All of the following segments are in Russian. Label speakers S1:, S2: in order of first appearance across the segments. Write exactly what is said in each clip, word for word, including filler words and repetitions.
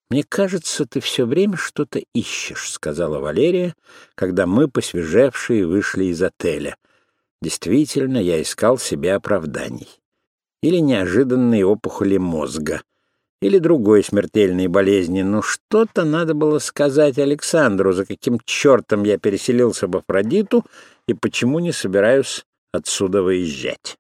S1: «Мне кажется, ты все время что-то ищешь», — сказала Валерия, когда мы, посвежевшие, вышли из отеля. Действительно, я искал себе оправданий. Или неожиданные опухоли мозга, или другой смертельной болезни. Но что-то надо было сказать Александру, за каким чертом я переселился в Афродиту и почему не собираюсь отсюда выезжать.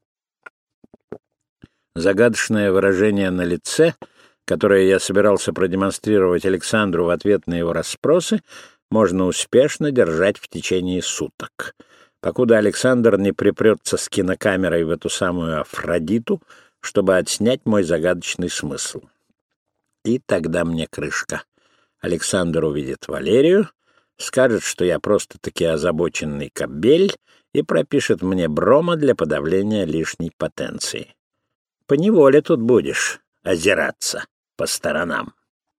S1: Загадочное выражение на лице, которое я собирался продемонстрировать Александру в ответ на его расспросы, можно успешно держать в течение суток. Покуда Александр не припрется с кинокамерой в эту самую Афродиту, чтобы отснять мой загадочный смысл. И тогда мне крышка. Александр увидит Валерию, скажет, что я просто-таки озабоченный кобель, и пропишет мне брома для подавления лишней потенции. Поневоле тут будешь озираться по сторонам.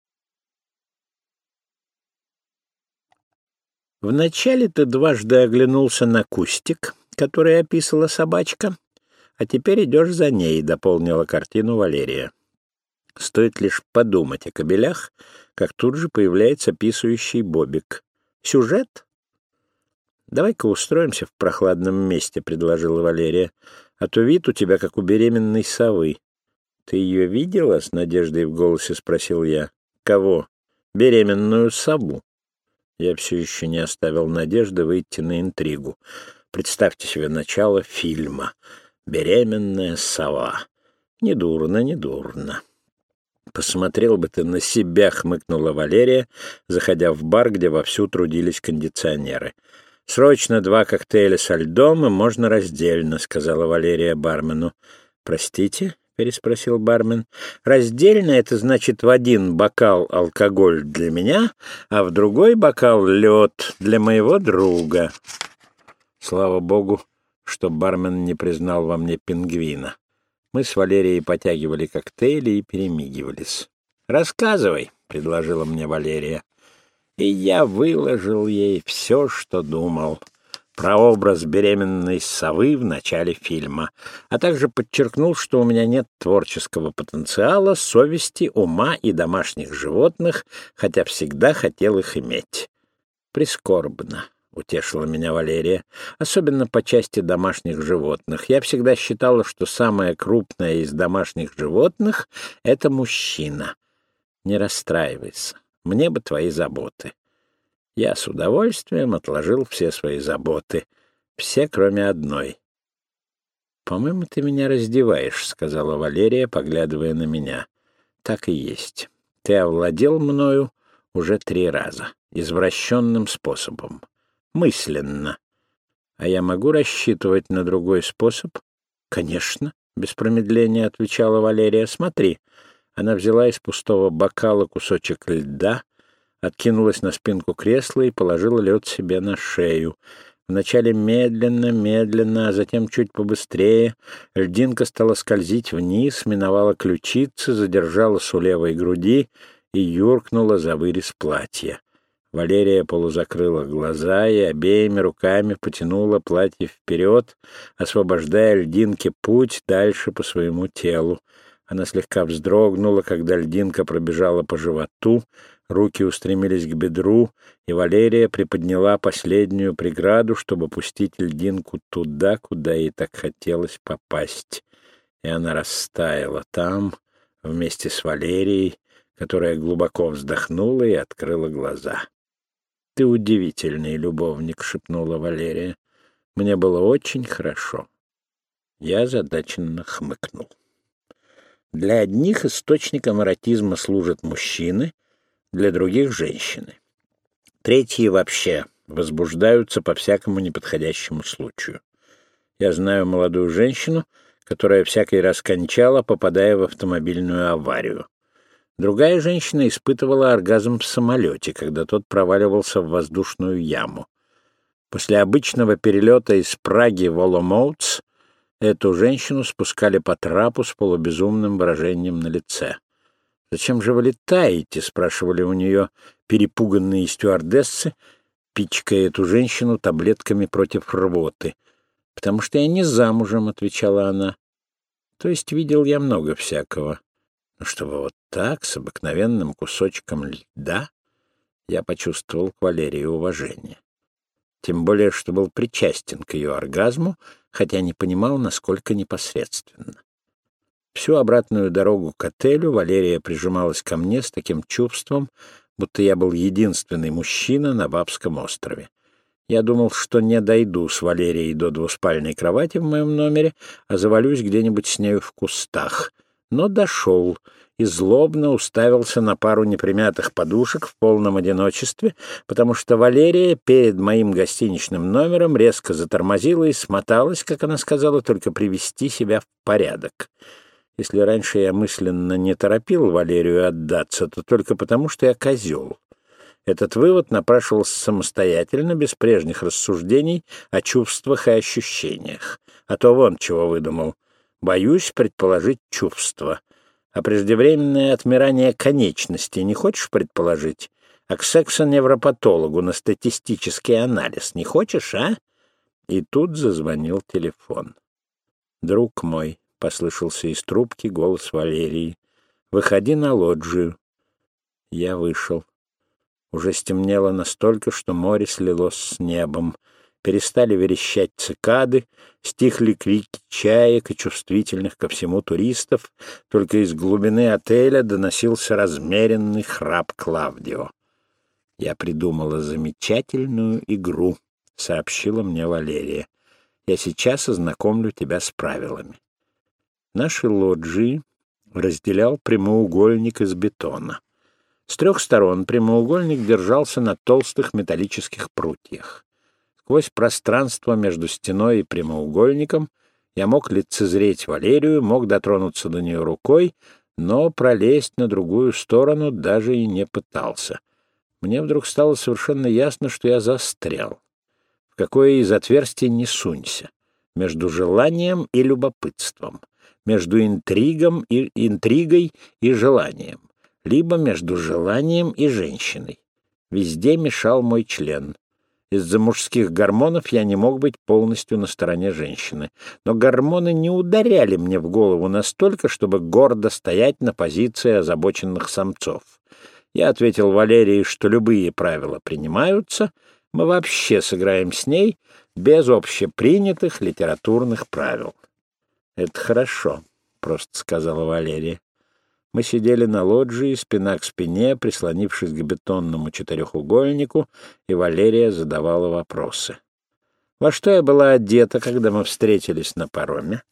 S1: Вначале ты дважды оглянулся на кустик, который описала собачка, а теперь идешь за ней, — дополнила картину Валерия. Стоит лишь подумать о кобелях, как тут же появляется писающий Бобик. Сюжет? Давай-ка устроимся в прохладном месте, — предложила Валерия, — а то вид у тебя как у беременной совы. Ты ее видела? — с надеждой в голосе спросил я. Кого? Беременную сову. Я все еще не оставил надежды выйти на интригу. Представьте себе начало фильма. Беременная сова. Недурно, недурно. Посмотрел бы ты на себя, — хмыкнула Валерия, заходя в бар, где вовсю трудились кондиционеры. Срочно два коктейля со льдом, и можно раздельно, — сказала Валерия бармену. Простите? — переспросил бармен. «Раздельно — это значит в один бокал алкоголь для меня, а в другой бокал лед для моего друга». Слава богу, что бармен не признал во мне пингвина. Мы с Валерией потягивали коктейли и перемигивались. «Рассказывай», — предложила мне Валерия. И я выложил ей все, что думал про образ беременной совы в начале фильма, а также подчеркнул, что у меня нет творческого потенциала, совести, ума и домашних животных, хотя всегда хотел их иметь. «Прискорбно», — утешила меня Валерия, — «особенно по части домашних животных. Я всегда считала, что самое крупное из домашних животных — это мужчина. Не расстраивайся, мне бы твои заботы». Я с удовольствием отложил все свои заботы. Все, кроме одной. «По-моему, ты меня раздеваешь», — сказала Валерия, поглядывая на меня. «Так и есть. Ты овладел мною уже три раза. Извращенным способом. Мысленно. А я могу рассчитывать на другой способ?» «Конечно», — без промедления отвечала Валерия. «Смотри». Она взяла из пустого бокала кусочек льда, откинулась на спинку кресла и положила лед себе на шею. Вначале медленно, медленно, а затем чуть побыстрее. Льдинка стала скользить вниз, миновала ключицы, задержалась у левой груди и юркнула за вырез платья. Валерия полузакрыла глаза и обеими руками потянула платье вперед, освобождая льдинке путь дальше по своему телу. Она слегка вздрогнула, когда льдинка пробежала по животу, руки устремились к бедру, и Валерия приподняла последнюю преграду, чтобы пустить льдинку туда, куда ей так хотелось попасть. И она растаяла там, вместе с Валерией, которая глубоко вздохнула и открыла глаза. «Ты удивительный любовник», — шепнула Валерия. «Мне было очень хорошо». Я озадаченно хмыкнул. Для одних источником эротизма служат мужчины, для других — женщины. Третьи вообще возбуждаются по всякому неподходящему случаю. Я знаю молодую женщину, которая всякий раз кончала, попадая в автомобильную аварию. Другая женщина испытывала оргазм в самолете, когда тот проваливался в воздушную яму. После обычного перелета из Праги в Оломоутс эту женщину спускали по трапу с полубезумным выражением на лице. «Зачем же вы летаете?» — спрашивали у нее перепуганные стюардессы, пичкая эту женщину таблетками против рвоты. «Потому что я не замужем», — отвечала она. То есть видел я много всякого. Чтобы вот так, с обыкновенным кусочком льда, я почувствовал к Валерии уважение. Тем более, что был причастен к ее оргазму, хотя не понимал, насколько непосредственно. Всю обратную дорогу к отелю Валерия прижималась ко мне с таким чувством, будто я был единственный мужчина на Бабском острове. Я думал, что не дойду с Валерией до двуспальной кровати в моем номере, а завалюсь где-нибудь с нею в кустах. Но дошел и злобно уставился на пару непримятых подушек в полном одиночестве, потому что Валерия перед моим гостиничным номером резко затормозила и смоталась, как она сказала, только привести себя в порядок. Если раньше я мысленно не торопил Валерию отдаться, то только потому, что я козел. Этот вывод напрашивался самостоятельно, без прежних рассуждений о чувствах и ощущениях. А то вон чего выдумал. Боюсь предположить чувства. А преждевременное отмирание конечностей не хочешь предположить? А к сексоневропатологу на статистический анализ не хочешь, а? И тут зазвонил телефон. «Друг мой», — послышался из трубки голос Валерии, — «выходи на лоджию». Я вышел. Уже стемнело настолько, что море слилось с небом. Перестали верещать цикады, стихли крики чаек и чувствительных ко всему туристов, только из глубины отеля доносился размеренный храп Клавдио. «Я придумала замечательную игру», — сообщила мне Валерия. «Я сейчас ознакомлю тебя с правилами». Наши лоджии разделял прямоугольник из бетона. С трех сторон прямоугольник держался на толстых металлических прутьях. Сквозь пространство между стеной и прямоугольником я мог лицезреть Валерию, мог дотронуться до нее рукой, но пролезть на другую сторону даже и не пытался. Мне вдруг стало совершенно ясно, что я застрял. В какое из отверстий не сунься. Между желанием и любопытством. Между интригом и, интригой и желанием. Либо между желанием и женщиной. Везде мешал мой член. Из-за мужских гормонов я не мог быть полностью на стороне женщины. Но гормоны не ударяли мне в голову настолько, чтобы гордо стоять на позиции озабоченных самцов. Я ответил Валерии, что любые правила принимаются, мы вообще сыграем с ней без общепринятых литературных правил. «Это хорошо», — просто сказала Валерия. Мы сидели на лоджии, спина к спине, прислонившись к бетонному четырехугольнику, и Валерия задавала вопросы. «Во что я была одета, когда мы встретились на пароме?»